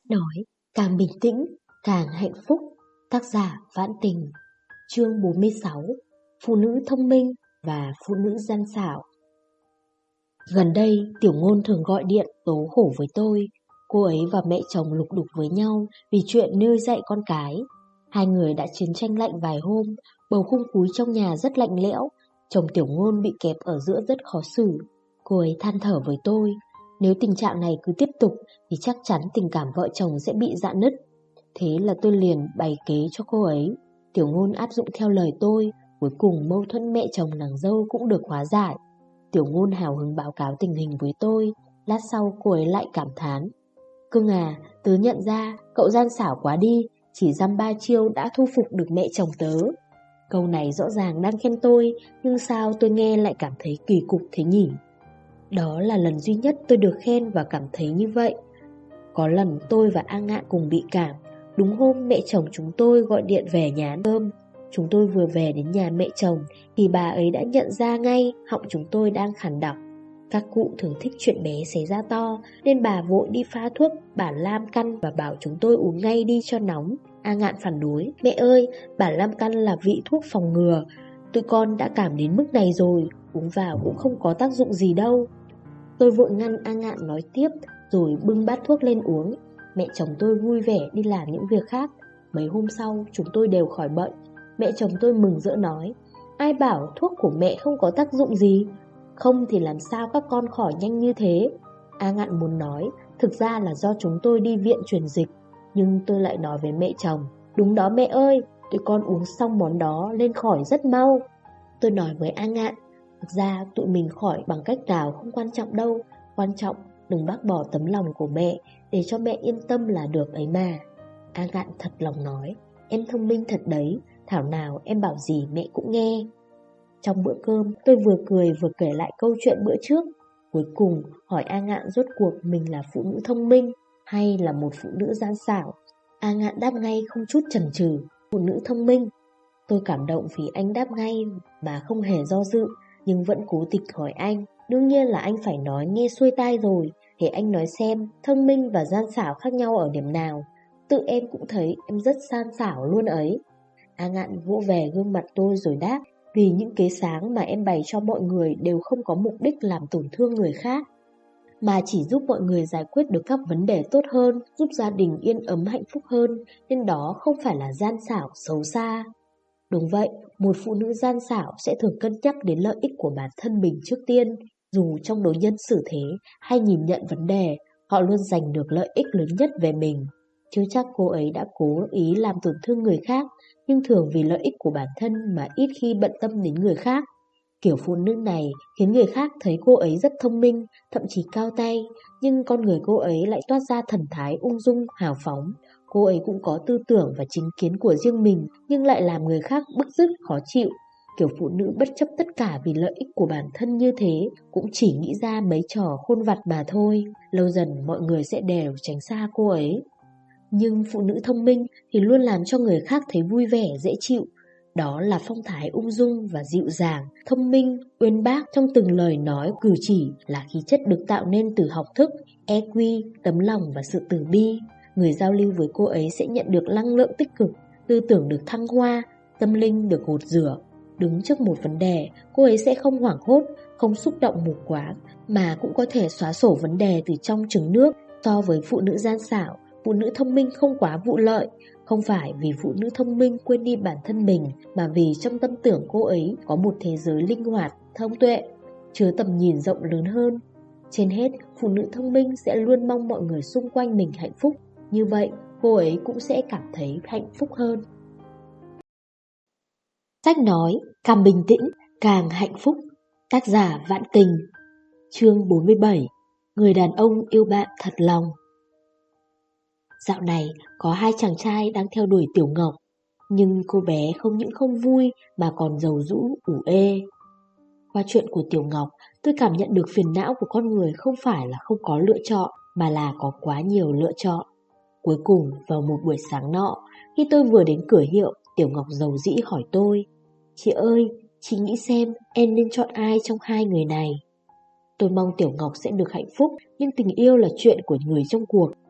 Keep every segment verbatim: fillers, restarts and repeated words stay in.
nói càng bình tĩnh, càng hạnh phúc. Tác giả Vãn Tình. Chương bốn mươi sáu. Phụ nữ thông minh và phụ nữ gian xảo. Gần đây, Tiểu Ngôn thường gọi điện tố khổ với tôi. Cô ấy và mẹ chồng lục đục với nhau vì chuyện nuôi dạy con cái. Hai người đã chiến tranh lạnh vài hôm, bầu không khí trong nhà rất lạnh lẽo. Chồng Tiểu Ngôn bị kẹp ở giữa rất khó xử. Cô ấy than thở với tôi, nếu tình trạng này cứ tiếp tục thì chắc chắn tình cảm vợ chồng sẽ bị rạn nứt. Thế là tôi liền bày kế cho cô ấy. Tiểu Ngôn áp dụng theo lời tôi. Cuối cùng mâu thuẫn mẹ chồng nàng dâu cũng được hóa giải. Tiểu Ngôn hào hứng báo cáo tình hình với tôi. Lát sau cô ấy lại cảm thán, Cưng à, tớ nhận ra cậu gian xảo quá đi, chỉ dăm ba chiêu đã thu phục được mẹ chồng tớ. Câu này rõ ràng đang khen tôi, nhưng sao tôi nghe lại cảm thấy kỳ cục thế nhỉ? Đó là lần duy nhất tôi được khen và cảm thấy như vậy. Có lần tôi và A Ngạn cùng bị cảm. Đúng hôm mẹ chồng chúng tôi gọi điện về nhà ăn cơm. Chúng tôi vừa về đến nhà mẹ chồng thì bà ấy đã nhận ra ngay họng chúng tôi đang khản đọc. Các cụ thường thích chuyện bé xé ra to, nên bà vội đi pha thuốc bản lam căn và bảo chúng tôi uống ngay đi cho nóng. A Ngạn phản đối, mẹ ơi, bản lam căn là vị thuốc phòng ngừa. Tụi con đã cảm đến mức này rồi, uống vào cũng không có tác dụng gì đâu. Tôi vội ngăn A Ngạn nói tiếp, rồi bưng bát thuốc lên uống. Mẹ chồng tôi vui vẻ đi làm những việc khác. Mấy hôm sau chúng tôi đều khỏi bệnh. Mẹ chồng tôi mừng rỡ nói, ai bảo thuốc của mẹ không có tác dụng gì? Không thì làm sao các con khỏi nhanh như thế? A Ngạn muốn nói, thực ra là do chúng tôi đi viện truyền dịch. Nhưng tôi lại nói với mẹ chồng, đúng đó mẹ ơi, tụi con uống xong món đó lên khỏi rất mau. Tôi nói với A Ngạn, thực ra tụi mình khỏi bằng cách nào không quan trọng đâu. Quan trọng đừng bác bỏ tấm lòng của mẹ, để cho mẹ yên tâm là được ấy mà. A Ngạn thật lòng nói, em thông minh thật đấy, thảo nào em bảo gì mẹ cũng nghe. Trong bữa cơm tôi vừa cười vừa kể lại câu chuyện bữa trước. Cuối cùng hỏi A Ngạn rốt cuộc mình là phụ nữ thông minh hay là một phụ nữ gian xảo. A Ngạn đáp ngay không chút chần chừ, phụ nữ thông minh. Tôi cảm động vì anh đáp ngay mà không hề do dự, nhưng vẫn cố tình hỏi anh. Đương nhiên là anh phải nói nghe xuôi tai rồi. Để anh nói xem thông minh và gian xảo khác nhau ở điểm nào. Tự em cũng thấy em rất gian xảo luôn ấy. A Ngạn vỗ về gương mặt tôi rồi đáp, vì những kế sáng mà em bày cho mọi người đều không có mục đích làm tổn thương người khác, mà chỉ giúp mọi người giải quyết được các vấn đề tốt hơn, giúp gia đình yên ấm hạnh phúc hơn, nên đó không phải là gian xảo xấu xa. Đúng vậy, một phụ nữ gian xảo sẽ thường cân nhắc đến lợi ích của bản thân mình trước tiên. Dù trong đối nhân xử thế hay nhìn nhận vấn đề, họ luôn giành được lợi ích lớn nhất về mình. Chứ chắc cô ấy đã cố ý làm tổn thương người khác, nhưng thường vì lợi ích của bản thân mà ít khi bận tâm đến người khác. Kiểu phụ nữ này khiến người khác thấy cô ấy rất thông minh, thậm chí cao tay, nhưng con người cô ấy lại toát ra thần thái ung dung, hào phóng. Cô ấy cũng có tư tưởng và chính kiến của riêng mình, nhưng lại làm người khác bức rứt, khó chịu. Kiểu phụ nữ bất chấp tất cả vì lợi ích của bản thân như thế cũng chỉ nghĩ ra mấy trò khôn vặt mà thôi. Lâu dần mọi người sẽ đều tránh xa cô ấy. Nhưng phụ nữ thông minh thì luôn làm cho người khác thấy vui vẻ, dễ chịu. Đó là phong thái ung dung và dịu dàng, thông minh, uyên bác trong từng lời nói cử chỉ, là khí chất được tạo nên từ học thức, e quy, tấm lòng và sự từ bi. Người giao lưu với cô ấy sẽ nhận được năng lượng tích cực, tư tưởng được thăng hoa, tâm linh được gột rửa. Đứng trước một vấn đề, cô ấy sẽ không hoảng hốt, không xúc động mù quáng, mà cũng có thể xóa sổ vấn đề từ trong trứng nước. So với phụ nữ gian xảo, phụ nữ thông minh không quá vụ lợi. Không phải vì phụ nữ thông minh quên đi bản thân mình, mà vì trong tâm tưởng cô ấy có một thế giới linh hoạt, thông tuệ, chứa tầm nhìn rộng lớn hơn. Trên hết, phụ nữ thông minh sẽ luôn mong mọi người xung quanh mình hạnh phúc. Như vậy, cô ấy cũng sẽ cảm thấy hạnh phúc hơn. Sách nói, càng bình tĩnh, càng hạnh phúc. Tác giả Vãn Tình. Chương bốn mươi bảy. Người đàn ông yêu bạn thật lòng. Dạo này có hai chàng trai đang theo đuổi Tiểu Ngọc, nhưng cô bé không những không vui mà còn giàu rũ, ủ ê. Qua chuyện của Tiểu Ngọc, tôi cảm nhận được phiền não của con người không phải là không có lựa chọn, mà là có quá nhiều lựa chọn. Cuối cùng, vào một buổi sáng nọ, khi tôi vừa đến cửa hiệu, Tiểu Ngọc giàu dĩ hỏi tôi, Chị ơi, chị nghĩ xem em nên chọn ai trong hai người này? Tôi mong Tiểu Ngọc sẽ được hạnh phúc, nhưng tình yêu là chuyện của người trong cuộc.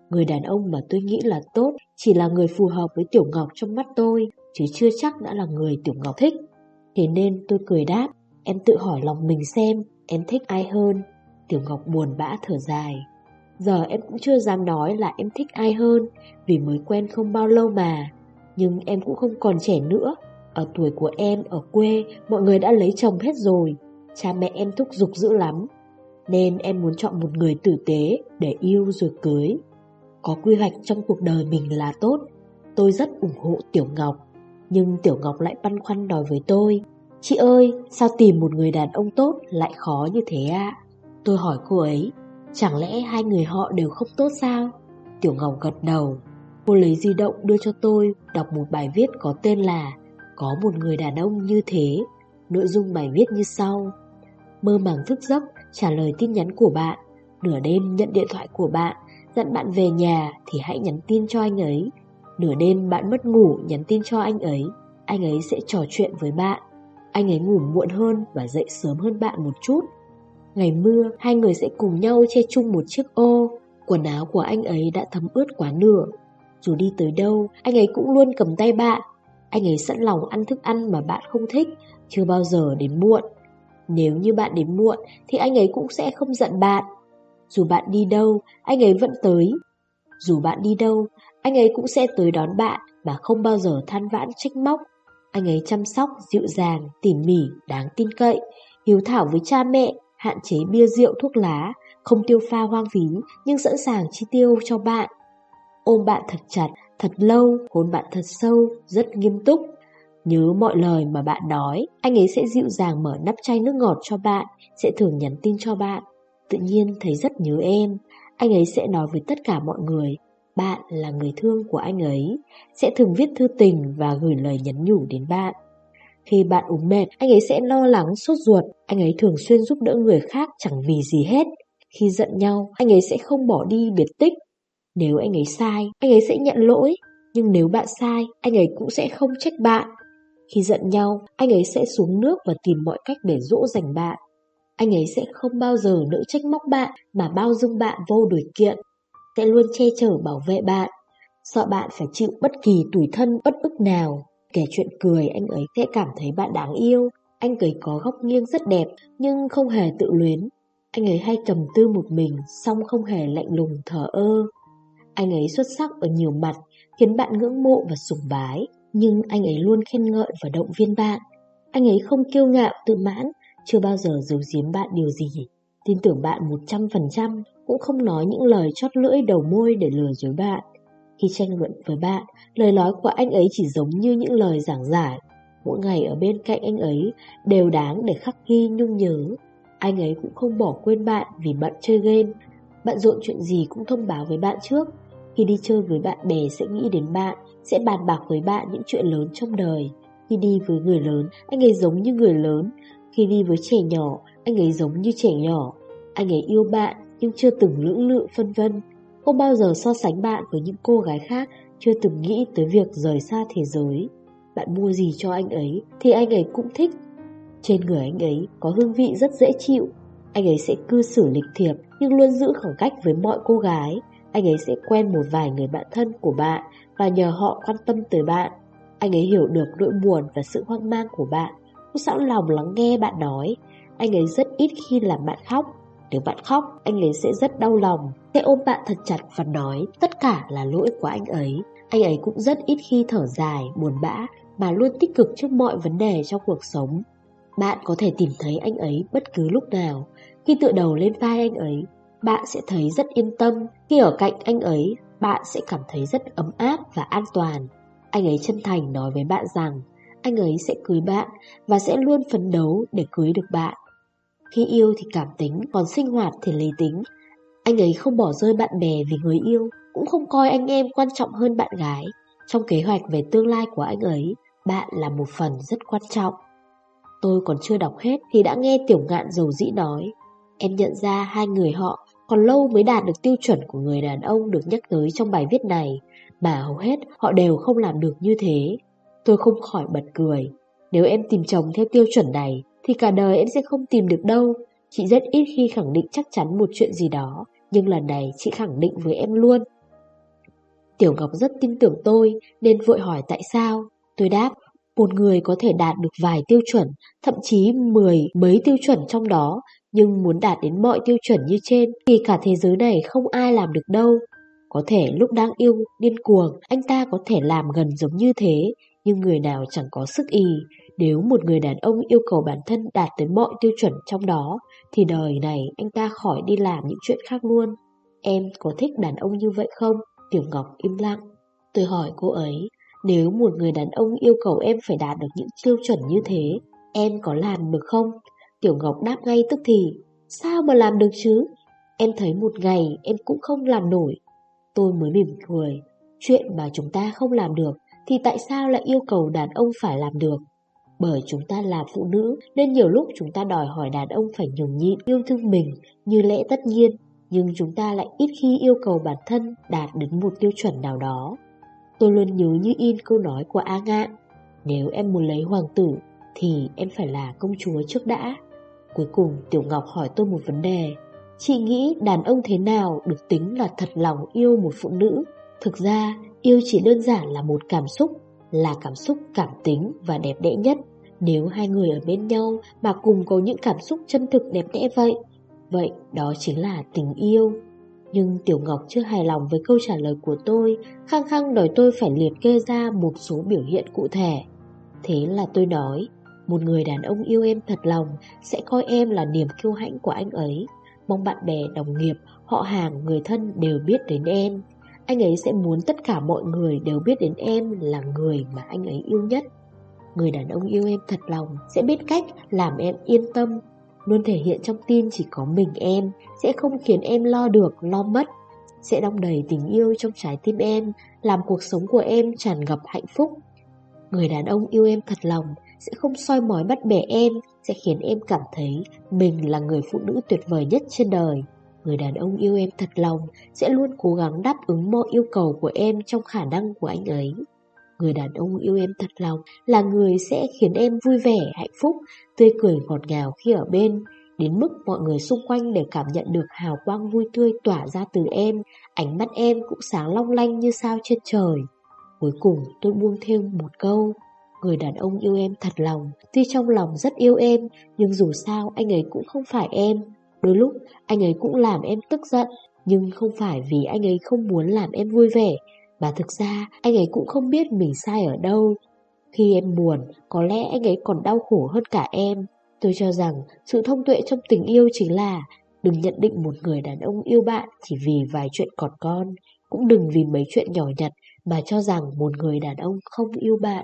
Người đàn ông mà tôi nghĩ là tốt chỉ là người phù hợp với Tiểu Ngọc trong mắt tôi, chứ chưa chắc đã là người Tiểu Ngọc thích. Thế nên tôi cười đáp, em tự hỏi lòng mình xem, em thích ai hơn. Tiểu Ngọc buồn bã thở dài. Giờ em cũng chưa dám nói là em thích ai hơn, vì mới quen không bao lâu mà. Nhưng em cũng không còn trẻ nữa. Ở tuổi của em ở quê, mọi người đã lấy chồng hết rồi. Cha mẹ em thúc giục dữ lắm. Nên em muốn chọn một người tử tế để yêu rồi cưới. Có quy hoạch trong cuộc đời mình là tốt. Tôi rất ủng hộ Tiểu Ngọc. Nhưng Tiểu Ngọc lại băn khoăn nói với tôi, chị ơi, sao tìm một người đàn ông tốt lại khó như thế ạ? À? Tôi hỏi cô ấy, chẳng lẽ hai người họ đều không tốt sao? Tiểu Ngọc gật đầu. Cô lấy di động đưa cho tôi, đọc một bài viết có tên là Có một người đàn ông như thế. Nội dung bài viết như sau. Mơ màng thức giấc, trả lời tin nhắn của bạn. Nửa đêm nhận điện thoại của bạn, dặn bạn về nhà thì hãy nhắn tin cho anh ấy. Nửa đêm bạn mất ngủ, nhắn tin cho anh ấy. Anh ấy sẽ trò chuyện với bạn. Anh ấy ngủ muộn hơn và dậy sớm hơn bạn một chút. Ngày mưa, hai người sẽ cùng nhau che chung một chiếc ô. Quần áo của anh ấy đã thấm ướt quá nửa. Dù đi tới đâu, anh ấy cũng luôn cầm tay bạn. Anh ấy sẵn lòng ăn thức ăn mà bạn không thích, chưa bao giờ đến muộn. Nếu như bạn đến muộn thì anh ấy cũng sẽ không giận bạn. Dù bạn đi đâu, anh ấy vẫn tới. Dù bạn đi đâu, anh ấy cũng sẽ tới đón bạn mà không bao giờ than vãn trách móc. Anh ấy chăm sóc, dịu dàng, tỉ mỉ, đáng tin cậy, hiếu thảo với cha mẹ, hạn chế bia rượu thuốc lá, không tiêu pha hoang phí nhưng sẵn sàng chi tiêu cho bạn. Ôm bạn thật chặt, thật lâu, hôn bạn thật sâu, rất nghiêm túc. Nhớ mọi lời mà bạn nói, anh ấy sẽ dịu dàng mở nắp chai nước ngọt cho bạn, sẽ thường nhắn tin cho bạn. Tự nhiên thấy rất nhớ em. Anh ấy sẽ nói với tất cả mọi người, bạn là người thương của anh ấy, sẽ thường viết thư tình và gửi lời nhắn nhủ đến bạn. Khi bạn ốm mệt, anh ấy sẽ lo lắng, sốt ruột. Anh ấy thường xuyên giúp đỡ người khác chẳng vì gì hết. Khi giận nhau, anh ấy sẽ không bỏ đi biệt tích. Nếu anh ấy sai, anh ấy sẽ nhận lỗi. Nhưng nếu bạn sai, anh ấy cũng sẽ không trách bạn. Khi giận nhau, anh ấy sẽ xuống nước và tìm mọi cách để dỗ dành bạn. Anh ấy sẽ không bao giờ nỡ trách móc bạn mà bao dung bạn vô điều kiện. Sẽ luôn che chở bảo vệ bạn. Sợ bạn phải chịu bất kỳ tủi thân bất ức nào. Kể chuyện cười, anh ấy sẽ cảm thấy bạn đáng yêu. Anh ấy có góc nghiêng rất đẹp nhưng không hề tự luyến. Anh ấy hay trầm tư một mình, song không hề lạnh lùng thờ ơ. Anh ấy xuất sắc ở nhiều mặt, khiến bạn ngưỡng mộ và sùng bái. Nhưng anh ấy luôn khen ngợi và động viên bạn. Anh ấy không kiêu ngạo tự mãn, chưa bao giờ giấu giếm bạn điều gì. Tin tưởng bạn một trăm phần trăm, cũng không nói những lời chót lưỡi đầu môi để lừa dối bạn. Khi tranh luận với bạn, lời nói của anh ấy chỉ giống như những lời giảng giải. Mỗi ngày ở bên cạnh anh ấy đều đáng để khắc ghi nhung nhớ. Anh ấy cũng không bỏ quên bạn vì bận chơi game. Bận rộn chuyện gì cũng thông báo với bạn trước. Khi đi chơi với bạn bè sẽ nghĩ đến bạn, sẽ bàn bạc với bạn những chuyện lớn trong đời. Khi đi với người lớn, anh ấy giống như người lớn. Khi đi với trẻ nhỏ, anh ấy giống như trẻ nhỏ. Anh ấy yêu bạn nhưng chưa từng lưỡng lự phân vân. Không bao giờ so sánh bạn với những cô gái khác, chưa từng nghĩ tới việc rời xa thế giới. Bạn mua gì cho anh ấy thì anh ấy cũng thích. Trên người anh ấy có hương vị rất dễ chịu. Anh ấy sẽ cư xử lịch thiệp nhưng luôn giữ khoảng cách với mọi cô gái. Anh ấy sẽ quen một vài người bạn thân của bạn và nhờ họ quan tâm tới bạn. Anh ấy hiểu được nỗi buồn và sự hoang mang của bạn, cũng sẵn lòng lắng nghe bạn nói. Anh ấy rất ít khi làm bạn khóc. Nếu bạn khóc, anh ấy sẽ rất đau lòng, sẽ ôm bạn thật chặt và nói tất cả là lỗi của anh ấy. Anh ấy cũng rất ít khi thở dài, buồn bã, mà luôn tích cực trước mọi vấn đề trong cuộc sống. Bạn có thể tìm thấy anh ấy bất cứ lúc nào. Khi tựa đầu lên vai anh ấy, bạn sẽ thấy rất yên tâm. Khi ở cạnh anh ấy, bạn sẽ cảm thấy rất ấm áp và an toàn. Anh ấy chân thành nói với bạn rằng anh ấy sẽ cưới bạn và sẽ luôn phấn đấu để cưới được bạn. Khi yêu thì cảm tính, còn sinh hoạt thì lý tính. Anh ấy không bỏ rơi bạn bè vì người yêu, cũng không coi anh em quan trọng hơn bạn gái. Trong kế hoạch về tương lai của anh ấy, bạn là một phần rất quan trọng. Tôi còn chưa đọc hết thì đã nghe Tiểu Ngạn dầu dĩ nói. Em nhận ra hai người họ còn lâu mới đạt được tiêu chuẩn của người đàn ông được nhắc tới trong bài viết này, mà hầu hết họ đều không làm được như thế. Tôi không khỏi bật cười. Nếu em tìm chồng theo tiêu chuẩn này thì cả đời em sẽ không tìm được đâu. Chị rất ít khi khẳng định chắc chắn một chuyện gì đó, nhưng lần này chị khẳng định với em luôn. Tiểu Ngọc rất tin tưởng tôi nên vội hỏi tại sao. Tôi đáp, một người có thể đạt được vài tiêu chuẩn, thậm chí mười mấy tiêu chuẩn trong đó, nhưng muốn đạt đến mọi tiêu chuẩn như trên thì cả thế giới này không ai làm được đâu. Có thể lúc đang yêu điên cuồng anh ta có thể làm gần giống như thế, nhưng người nào chẳng có sức ì. Nếu một người đàn ông yêu cầu bản thân đạt tới mọi tiêu chuẩn trong đó thì đời này anh ta khỏi đi làm những chuyện khác luôn. Em có thích đàn ông như vậy không? Tiểu Ngọc im lặng. Tôi hỏi cô ấy, nếu một người đàn ông yêu cầu em phải đạt được những tiêu chuẩn như thế, em có làm được không? Tiểu Ngọc đáp ngay tức thì, sao mà làm được chứ? Em thấy một ngày em cũng không làm nổi. Tôi mới mỉm cười, chuyện mà chúng ta không làm được thì tại sao lại yêu cầu đàn ông phải làm được? Bởi chúng ta là phụ nữ nên nhiều lúc chúng ta đòi hỏi đàn ông phải nhường nhịn yêu thương mình như lẽ tất nhiên, nhưng chúng ta lại ít khi yêu cầu bản thân đạt đến một tiêu chuẩn nào đó. Tôi luôn nhớ như in câu nói của A Ngạn, nếu em muốn lấy hoàng tử thì em phải là công chúa trước đã. Cuối cùng Tiểu Ngọc hỏi tôi một vấn đề, chị nghĩ đàn ông thế nào được tính là thật lòng yêu một phụ nữ? Thực ra yêu chỉ đơn giản là một cảm xúc, là cảm xúc cảm tính và đẹp đẽ nhất. Nếu hai người ở bên nhau mà cùng có những cảm xúc chân thực đẹp đẽ vậy, vậy đó chính là tình yêu. Nhưng Tiểu Ngọc chưa hài lòng với câu trả lời của tôi, khăng khăng đòi tôi phải liệt kê ra một số biểu hiện cụ thể. Thế là tôi nói, một người đàn ông yêu em thật lòng sẽ coi em là niềm kiêu hãnh của anh ấy, mong bạn bè, đồng nghiệp, họ hàng, người thân đều biết đến em. Anh ấy sẽ muốn tất cả mọi người đều biết đến em là người mà anh ấy yêu nhất. Người đàn ông yêu em thật lòng sẽ biết cách làm em yên tâm, luôn thể hiện trong tin chỉ có mình em, sẽ không khiến em lo được, lo mất, sẽ đong đầy tình yêu trong trái tim em, làm cuộc sống của em tràn ngập hạnh phúc. Người đàn ông yêu em thật lòng sẽ không soi mói bắt bẻ em, sẽ khiến em cảm thấy mình là người phụ nữ tuyệt vời nhất trên đời. Người đàn ông yêu em thật lòng sẽ luôn cố gắng đáp ứng mọi yêu cầu của em trong khả năng của anh ấy. Người đàn ông yêu em thật lòng là người sẽ khiến em vui vẻ, hạnh phúc, tươi cười ngọt ngào khi ở bên, đến mức mọi người xung quanh đều cảm nhận được hào quang vui tươi tỏa ra từ em, ánh mắt em cũng sáng long lanh như sao trên trời. Cuối cùng tôi buông thêm một câu, người đàn ông yêu em thật lòng, tuy trong lòng rất yêu em, nhưng dù sao anh ấy cũng không phải em. Đôi lúc anh ấy cũng làm em tức giận, nhưng không phải vì anh ấy không muốn làm em vui vẻ, mà thực ra anh ấy cũng không biết mình sai ở đâu. Khi em buồn, có lẽ anh ấy còn đau khổ hơn cả em. Tôi cho rằng sự thông tuệ trong tình yêu chính là đừng nhận định một người đàn ông yêu bạn chỉ vì vài chuyện còn con, cũng đừng vì mấy chuyện nhỏ nhặt mà cho rằng một người đàn ông không yêu bạn.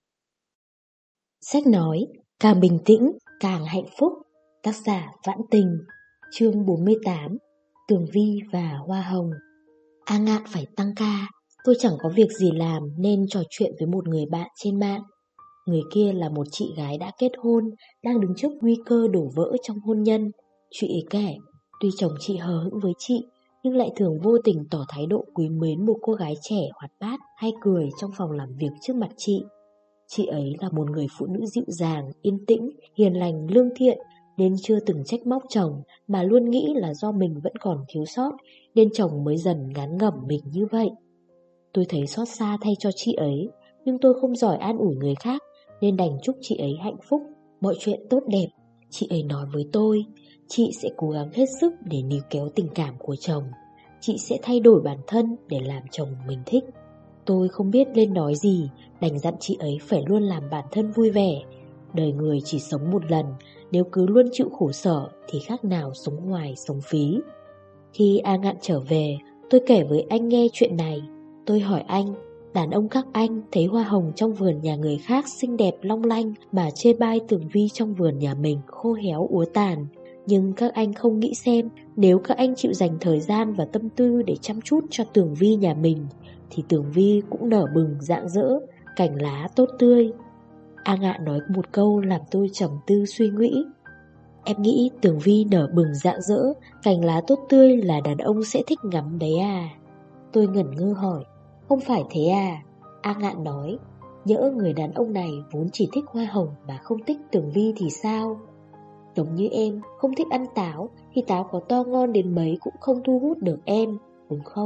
Sách nói, càng bình tĩnh, càng hạnh phúc. Tác giả Vãn Tình. Chương bốn mươi tám. Tường Vi và Hoa Hồng. A Ngạn phải tăng ca. Tôi chẳng có việc gì làm nên trò chuyện với một người bạn trên mạng. Người kia là một chị gái đã kết hôn, đang đứng trước nguy cơ đổ vỡ trong hôn nhân. Chị ấy kể, tuy chồng chị hờ hững với chị, nhưng lại thường vô tình tỏ thái độ quý mến một cô gái trẻ hoạt bát, hay cười trong phòng làm việc trước mặt chị. Chị ấy là một người phụ nữ dịu dàng, yên tĩnh, hiền lành, lương thiện, nên chưa từng trách móc chồng, mà luôn nghĩ là do mình vẫn còn thiếu sót, nên chồng mới dần ngán ngẩm mình như vậy. Tôi thấy xót xa thay cho chị ấy, nhưng tôi không giỏi an ủi người khác, nên đành chúc chị ấy hạnh phúc, mọi chuyện tốt đẹp. Chị ấy nói với tôi, chị sẽ cố gắng hết sức để níu kéo tình cảm của chồng. Chị sẽ thay đổi bản thân để làm chồng mình thích. Tôi không biết nên nói gì, đành dặn chị ấy phải luôn làm bản thân vui vẻ. Đời người chỉ sống một lần, nếu cứ luôn chịu khổ sở thì khác nào sống hoài sống phí. Khi A Ngạn trở về, tôi kể với anh nghe chuyện này. Tôi hỏi anh, đàn ông các anh thấy hoa hồng trong vườn nhà người khác xinh đẹp long lanh mà chê bai Tường Vi trong vườn nhà mình khô héo úa tàn. Nhưng các anh không nghĩ xem, nếu các anh chịu dành thời gian và tâm tư để chăm chút cho Tường Vi nhà mình, thì Tường Vi cũng nở bừng rạng rỡ, cành lá tốt tươi. A Ngạn nói một câu làm tôi trầm tư suy nghĩ. Em nghĩ Tường Vi nở bừng rạng rỡ, cành lá tốt tươi là đàn ông sẽ thích ngắm đấy à? Tôi ngẩn ngơ hỏi, không phải thế à? A Ngạn nói, nhỡ người đàn ông này vốn chỉ thích hoa hồng mà không thích Tường Vi thì sao? Giống như em không thích ăn táo thì táo có to ngon đến mấy cũng không thu hút được em, đúng không?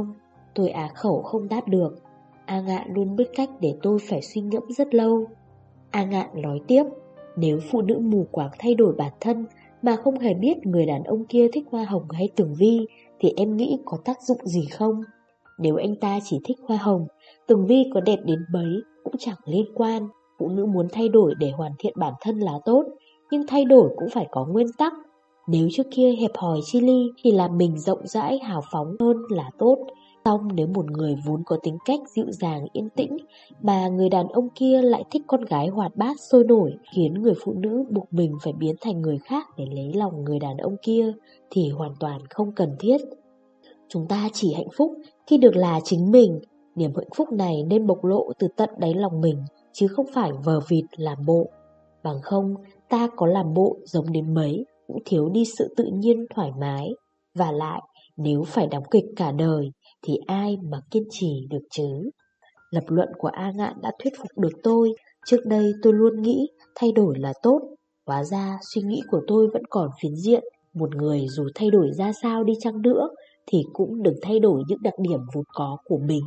Tôi á khẩu không đáp được. A Ngạn luôn biết cách để tôi phải suy ngẫm rất lâu. A Ngạn nói tiếp, nếu phụ nữ mù quáng thay đổi bản thân mà không hề biết người đàn ông kia thích hoa hồng hay tường vi thì em nghĩ có tác dụng gì không? Nếu anh ta chỉ thích hoa hồng, tường vi có đẹp đến mấy cũng chẳng liên quan. Phụ nữ muốn thay đổi để hoàn thiện bản thân là tốt, nhưng thay đổi cũng phải có nguyên tắc. Nếu trước kia hẹp hòi chi ly thì làm mình rộng rãi hào phóng hơn là tốt. Xong nếu một người vốn có tính cách dịu dàng yên tĩnh mà người đàn ông kia lại thích con gái hoạt bát sôi nổi, khiến người phụ nữ buộc mình phải biến thành người khác để lấy lòng người đàn ông kia thì hoàn toàn không cần thiết. Chúng ta chỉ hạnh phúc khi được là chính mình. Niềm hạnh phúc này nên bộc lộ từ tận đáy lòng mình, chứ không phải vờ vịt làm bộ. Bằng không, ta có làm bộ giống đến mấy cũng thiếu đi sự tự nhiên thoải mái. Và lại, nếu phải đóng kịch cả đời thì ai mà kiên trì được chứ? Lập luận của A Ngạn đã thuyết phục được tôi. Trước đây tôi luôn nghĩ thay đổi là tốt. Hóa ra suy nghĩ của tôi vẫn còn phiến diện. Một người dù thay đổi ra sao đi chăng nữa thì cũng đừng thay đổi những đặc điểm vốn có của mình.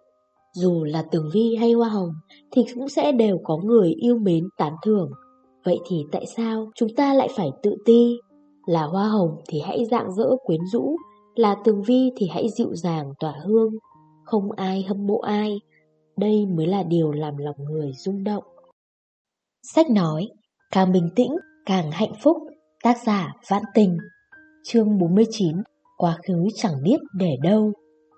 Dù là tường vi hay hoa hồng thì cũng sẽ đều có người yêu mến tán thưởng. Vậy thì tại sao chúng ta lại phải tự ti? Là hoa hồng thì hãy rạng rỡ quyến rũ, là tường vi thì hãy dịu dàng tỏa hương. Không ai hâm mộ ai. Đây mới là điều làm lòng người rung động. Sách nói, càng bình tĩnh, càng hạnh phúc. Tác giả Vãn Tình. Chương bốn mươi chín. Quá khứ chẳng biết để đâu.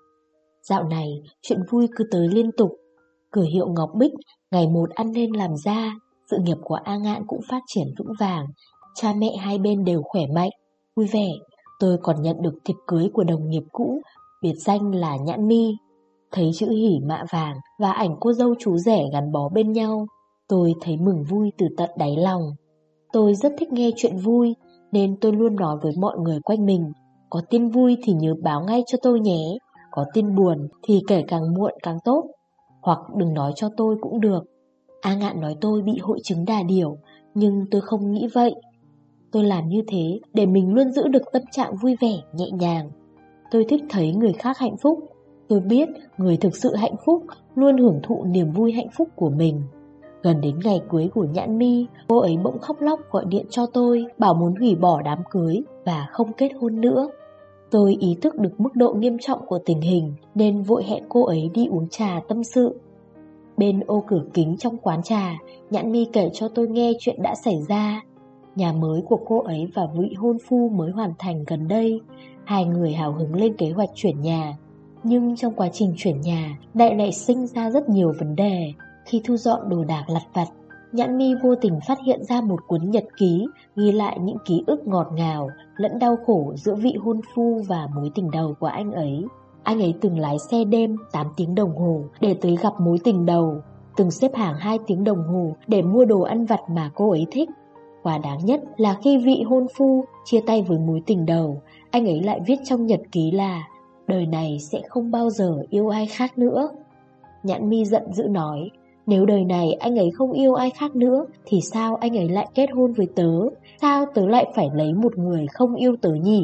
Dạo này, chuyện vui cứ tới liên tục. Cửa hiệu Ngọc Bích ngày một ăn nên làm ra. Sự nghiệp của A Ngạn cũng phát triển vững vàng. Cha mẹ hai bên đều khỏe mạnh, vui vẻ. Tôi còn nhận được thiệp cưới của đồng nghiệp cũ, biệt danh là Nhãn Mi. Thấy chữ hỉ mạ vàng và ảnh cô dâu chú rể gắn bó bên nhau, tôi thấy mừng vui từ tận đáy lòng. Tôi rất thích nghe chuyện vui, nên tôi luôn nói với mọi người quanh mình, có tin vui thì nhớ báo ngay cho tôi nhé, có tin buồn thì kể càng muộn càng tốt, hoặc đừng nói cho tôi cũng được. A Ngạn nói tôi bị hội chứng đà điểu, nhưng tôi không nghĩ vậy. Tôi làm như thế để mình luôn giữ được tâm trạng vui vẻ, nhẹ nhàng. Tôi thích thấy người khác hạnh phúc. Tôi biết người thực sự hạnh phúc luôn hưởng thụ niềm vui hạnh phúc của mình. Gần đến ngày cưới của Nhãn Mi, cô ấy bỗng khóc lóc gọi điện cho tôi, bảo muốn hủy bỏ đám cưới và không kết hôn nữa. Tôi ý thức được mức độ nghiêm trọng của tình hình nên vội hẹn cô ấy đi uống trà tâm sự. Bên ô cửa kính trong quán trà, Nhãn Mi kể cho tôi nghe chuyện đã xảy ra. Nhà mới của cô ấy và vị hôn phu mới hoàn thành gần đây. Hai người hào hứng lên kế hoạch chuyển nhà. Nhưng trong quá trình chuyển nhà, lại nảy sinh ra rất nhiều vấn đề. Khi thu dọn đồ đạc lặt vặt, Nhãn Mi vô tình phát hiện ra một cuốn nhật ký ghi lại những ký ức ngọt ngào lẫn đau khổ giữa vị hôn phu và mối tình đầu của anh ấy. Anh ấy từng lái xe đêm tám tiếng đồng hồ để tới gặp mối tình đầu, từng xếp hàng hai tiếng đồng hồ để mua đồ ăn vặt mà cô ấy thích. Và đáng nhất là khi vị hôn phu chia tay với mối tình đầu, anh ấy lại viết trong nhật ký là đời này sẽ không bao giờ yêu ai khác nữa. Nhãn Mi giận dữ nói, nếu đời này anh ấy không yêu ai khác nữa thì sao anh ấy lại kết hôn với tớ? Sao tớ lại phải lấy một người không yêu tớ nhỉ?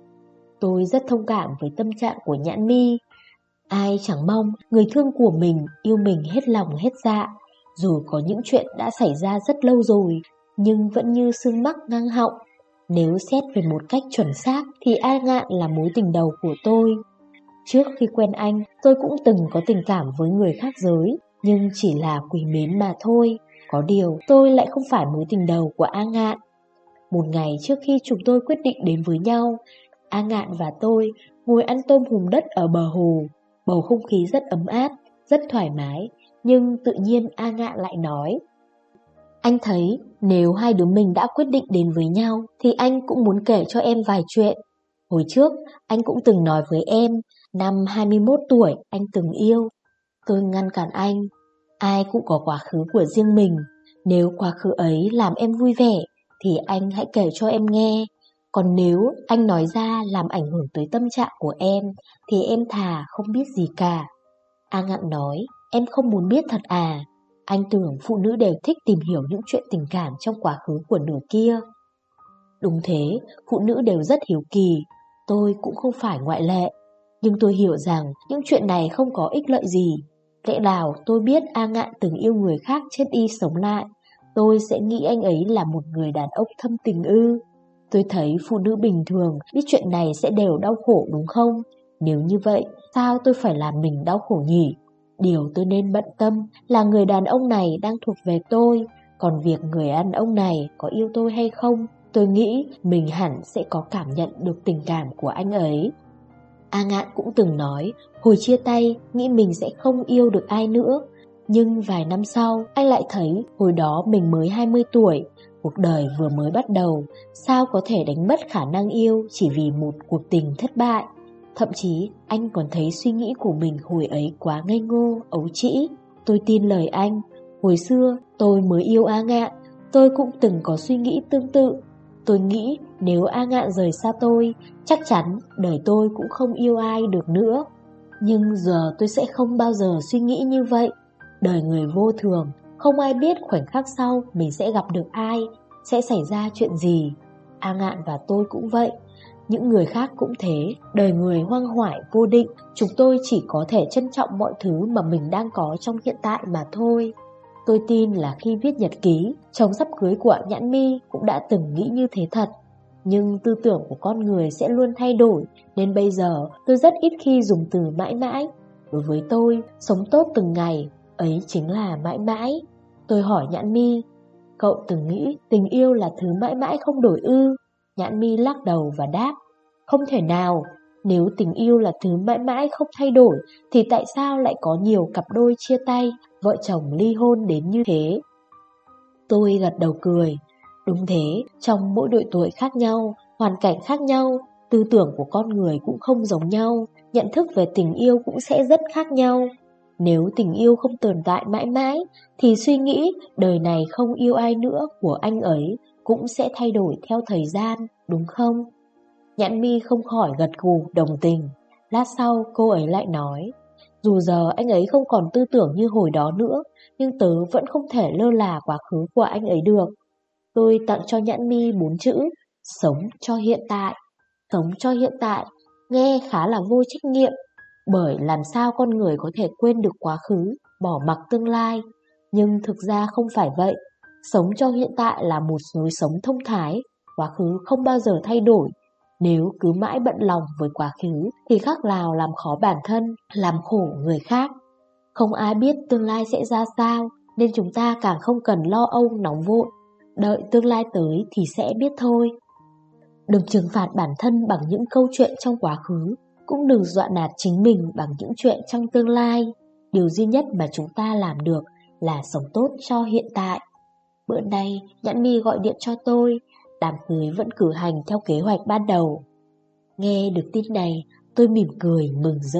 Tôi rất thông cảm với tâm trạng của Nhãn Mi. Ai chẳng mong người thương của mình yêu mình hết lòng hết dạ. Dù có những chuyện đã xảy ra rất lâu rồi, nhưng vẫn như sưng mắc ngang họng. Nếu xét về một cách chuẩn xác thì A Ngạn là mối tình đầu của tôi. Trước khi quen anh, tôi cũng từng có tình cảm với người khác giới, nhưng chỉ là quý mến mà thôi. Có điều tôi lại không phải mối tình đầu của A Ngạn. Một ngày trước khi chúng tôi quyết định đến với nhau, A Ngạn và tôi ngồi ăn tôm hùm đất ở bờ hồ. Bầu không khí rất ấm áp, rất thoải mái. Nhưng tự nhiên A Ngạn lại nói, anh thấy nếu hai đứa mình đã quyết định đến với nhau thì anh cũng muốn kể cho em vài chuyện. Hồi trước anh cũng từng nói với em, năm hai mươi mốt tuổi anh từng yêu. Tôi ngăn cản anh, ai cũng có quá khứ của riêng mình. Nếu quá khứ ấy làm em vui vẻ thì anh hãy kể cho em nghe. Còn nếu anh nói ra làm ảnh hưởng tới tâm trạng của em thì em thà không biết gì cả. A Ngạn nói, em không muốn biết thật à? Anh tưởng phụ nữ đều thích tìm hiểu những chuyện tình cảm trong quá khứ của nửa kia. Đúng thế, phụ nữ đều rất hiếu kỳ, tôi cũng không phải ngoại lệ. Nhưng tôi hiểu rằng những chuyện này không có ích lợi gì. Lẽ nào tôi biết A Ngạn từng yêu người khác chết đi sống lại, tôi sẽ nghĩ anh ấy là một người đàn ông thâm tình ư? Tôi thấy phụ nữ bình thường biết chuyện này sẽ đều đau khổ đúng không? Nếu như vậy, sao tôi phải làm mình đau khổ nhỉ? Điều tôi nên bận tâm là người đàn ông này đang thuộc về tôi, còn việc người đàn ông này có yêu tôi hay không, tôi nghĩ mình hẳn sẽ có cảm nhận được tình cảm của anh ấy. A Ngạn cũng từng nói, hồi chia tay, nghĩ mình sẽ không yêu được ai nữa. Nhưng vài năm sau, anh lại thấy hồi đó mình mới hai mươi tuổi, cuộc đời vừa mới bắt đầu, sao có thể đánh mất khả năng yêu chỉ vì một cuộc tình thất bại. Thậm chí, anh còn thấy suy nghĩ của mình hồi ấy quá ngây ngô, ấu trĩ. Tôi tin lời anh, hồi xưa tôi mới yêu A Ngạn, tôi cũng từng có suy nghĩ tương tự. Tôi nghĩ nếu A Ngạn rời xa tôi, chắc chắn đời tôi cũng không yêu ai được nữa. Nhưng giờ tôi sẽ không bao giờ suy nghĩ như vậy. Đời người vô thường, không ai biết khoảnh khắc sau mình sẽ gặp được ai, sẽ xảy ra chuyện gì. A Ngạn và tôi cũng vậy. Những người khác cũng thế, đời người hoang hoải vô định, chúng tôi chỉ có thể trân trọng mọi thứ mà mình đang có trong hiện tại mà thôi. Tôi tin là khi viết nhật ký, chồng sắp cưới của Nhãn Mi cũng đã từng nghĩ như thế thật. Nhưng tư tưởng của con người sẽ luôn thay đổi, nên bây giờ tôi rất ít khi dùng từ mãi mãi. Đối với tôi, sống tốt từng ngày, ấy chính là mãi mãi. Tôi hỏi Nhãn Mi, cậu từng nghĩ tình yêu là thứ mãi mãi không đổi ư? Nhãn Mi lắc đầu và đáp, không thể nào. Nếu tình yêu là thứ mãi mãi không thay đổi, thì tại sao lại có nhiều cặp đôi chia tay, vợ chồng ly hôn đến như thế? Tôi gật đầu cười. Đúng thế, trong mỗi độ tuổi khác nhau, hoàn cảnh khác nhau, tư tưởng của con người cũng không giống nhau, nhận thức về tình yêu cũng sẽ rất khác nhau. Nếu tình yêu không tồn tại mãi mãi, thì suy nghĩ đời này không yêu ai nữa của anh ấy cũng sẽ thay đổi theo thời gian, đúng không? Nhãn Mi không khỏi gật gù đồng tình. Lát sau cô ấy lại nói, dù giờ anh ấy không còn tư tưởng như hồi đó nữa, nhưng tớ vẫn không thể lơ là quá khứ của anh ấy được. Tôi tặng cho Nhãn Mi bốn chữ, sống cho hiện tại. Sống cho hiện tại, nghe khá là vô trách nhiệm, bởi làm sao con người có thể quên được quá khứ, bỏ mặc tương lai. Nhưng thực ra không phải vậy. Sống cho hiện tại là một lối sống thông thái, quá khứ không bao giờ thay đổi. Nếu cứ mãi bận lòng với quá khứ thì khác nào làm khó bản thân, làm khổ người khác. Không ai biết tương lai sẽ ra sao, nên chúng ta càng không cần lo âu nóng vội. Đợi tương lai tới thì sẽ biết thôi. Đừng trừng phạt bản thân bằng những câu chuyện trong quá khứ, cũng đừng dọa nạt chính mình bằng những chuyện trong tương lai. Điều duy nhất mà chúng ta làm được là sống tốt cho hiện tại. Bữa nay Nhãn Mi gọi điện cho tôi, đám cưới vẫn cử hành theo kế hoạch ban đầu. Nghe được tin này, tôi mỉm cười mừng rỡ.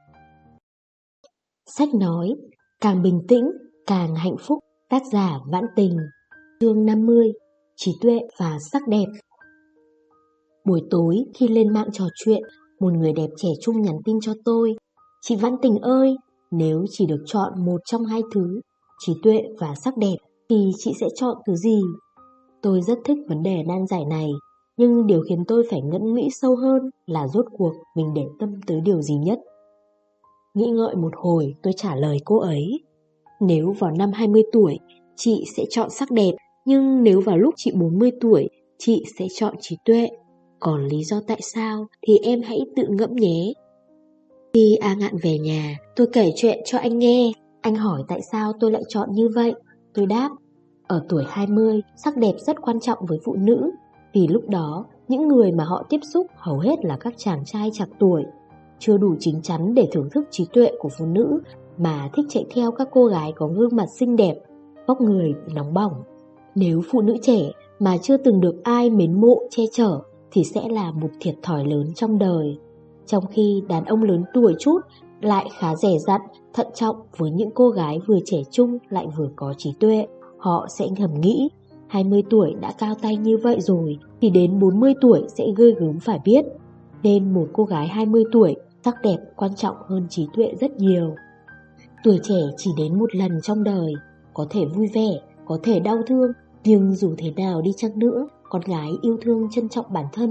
Sách nói, càng bình tĩnh, càng hạnh phúc. Tác giả Vãn Tình. Chương năm mươi, trí tuệ và sắc đẹp. Buổi tối khi lên mạng trò chuyện, một người đẹp trẻ trung nhắn tin cho tôi. Chị Vãn Tình ơi, nếu chỉ được chọn một trong hai thứ, trí tuệ và sắc đẹp, thì chị sẽ chọn thứ gì? Tôi rất thích vấn đề nan giải này, nhưng điều khiến tôi phải ngẫm nghĩ sâu hơn là rốt cuộc mình để tâm tới điều gì nhất. Nghĩ ngợi một hồi, tôi trả lời cô ấy. Nếu vào năm hai mươi tuổi, chị sẽ chọn sắc đẹp, nhưng nếu vào lúc chị bốn mươi tuổi, chị sẽ chọn trí tuệ. Còn lý do tại sao thì em hãy tự ngẫm nhé. Khi A Ngạn về nhà, tôi kể chuyện cho anh nghe. Anh hỏi tại sao tôi lại chọn như vậy. Tôi đáp, ở tuổi hai mươi, sắc đẹp rất quan trọng với phụ nữ. Vì lúc đó, những người mà họ tiếp xúc hầu hết là các chàng trai trạc tuổi, chưa đủ chín chắn để thưởng thức trí tuệ của phụ nữ, mà thích chạy theo các cô gái có gương mặt xinh đẹp, vóc người nóng bỏng. Nếu phụ nữ trẻ mà chưa từng được ai mến mộ che chở thì sẽ là một thiệt thòi lớn trong đời. Trong khi đàn ông lớn tuổi chút lại khá dè dặt, thận trọng với những cô gái vừa trẻ trung lại vừa có trí tuệ. Họ sẽ ngầm nghĩ, hai mươi tuổi đã cao tay như vậy rồi thì đến bốn mươi tuổi sẽ ghê gớm phải biết. Nên một cô gái hai mươi tuổi, sắc đẹp quan trọng hơn trí tuệ rất nhiều. Tuổi trẻ chỉ đến một lần trong đời, có thể vui vẻ, có thể đau thương, nhưng dù thế nào đi chăng nữa, con gái yêu thương trân trọng bản thân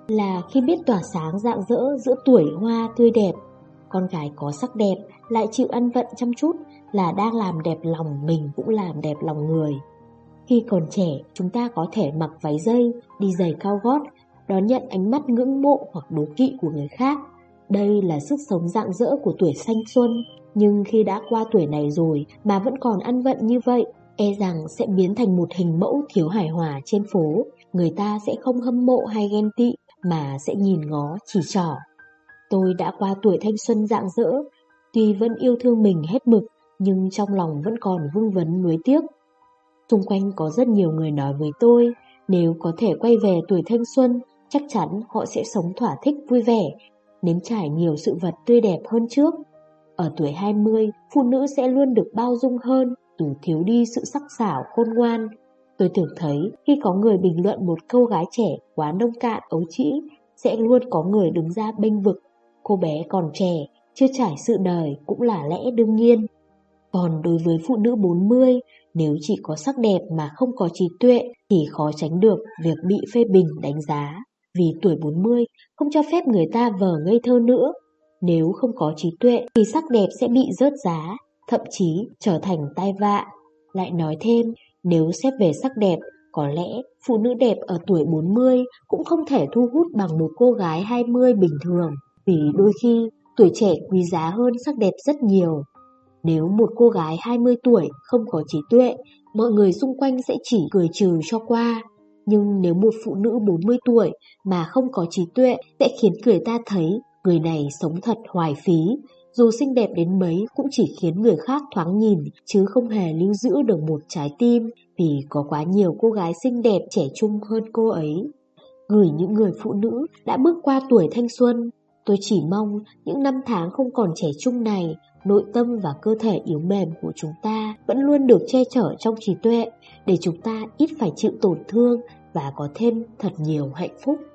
là khi biết tỏa sáng rạng rỡ giữa tuổi hoa tươi đẹp. Con gái có sắc đẹp lại chịu ăn vận chăm chút là đang làm đẹp lòng mình cũng làm đẹp lòng người. Khi còn trẻ, chúng ta có thể mặc váy dây, đi giày cao gót, đón nhận ánh mắt ngưỡng mộ hoặc đố kỵ của người khác. Đây là sức sống rạng rỡ của tuổi thanh xuân. Nhưng khi đã qua tuổi này rồi mà vẫn còn ăn vận như vậy, e rằng sẽ biến thành một hình mẫu thiếu hài hòa trên phố. Người ta sẽ không hâm mộ hay ghen tị mà sẽ nhìn ngó chỉ trỏ. Tôi đã qua tuổi thanh xuân rạng rỡ, tuy vẫn yêu thương mình hết mực nhưng trong lòng vẫn còn vương vấn nuối tiếc. Xung quanh có rất nhiều người nói với tôi, nếu có thể quay về tuổi thanh xuân, chắc chắn họ sẽ sống thỏa thích vui vẻ, nếm trải nhiều sự vật tươi đẹp hơn trước. Ở tuổi hai mươi, phụ nữ sẽ luôn được bao dung hơn, dù thiếu đi sự sắc sảo khôn ngoan. Tôi tưởng thấy khi có người bình luận một cô gái trẻ quá nông cạn ấu trĩ, sẽ luôn có người đứng ra bênh vực. Cô bé còn trẻ, chưa trải sự đời cũng là lẽ đương nhiên. Còn đối với phụ nữ bốn mươi, nếu chỉ có sắc đẹp mà không có trí tuệ thì khó tránh được việc bị phê bình đánh giá. Vì tuổi bốn mươi không cho phép người ta vờ ngây thơ nữa. Nếu không có trí tuệ thì sắc đẹp sẽ bị rớt giá, thậm chí trở thành tai vạ. Lại nói thêm, nếu xét về sắc đẹp, có lẽ phụ nữ đẹp ở tuổi bốn mươi cũng không thể thu hút bằng một cô gái hai mươi bình thường. Vì đôi khi tuổi trẻ quý giá hơn sắc đẹp rất nhiều. Nếu một cô gái hai mươi tuổi không có trí tuệ, mọi người xung quanh sẽ chỉ cười trừ cho qua. Nhưng nếu một phụ nữ bốn mươi tuổi mà không có trí tuệ sẽ khiến người ta thấy người này sống thật hoài phí. Dù xinh đẹp đến mấy cũng chỉ khiến người khác thoáng nhìn chứ không hề lưu giữ được một trái tim, vì có quá nhiều cô gái xinh đẹp trẻ trung hơn cô ấy. Gửi những người phụ nữ đã bước qua tuổi thanh xuân, tôi chỉ mong những năm tháng không còn trẻ trung này, nội tâm và cơ thể yếu mềm của chúng ta vẫn luôn được che chở trong trí tuệ, để chúng ta ít phải chịu tổn thương và có thêm thật nhiều hạnh phúc.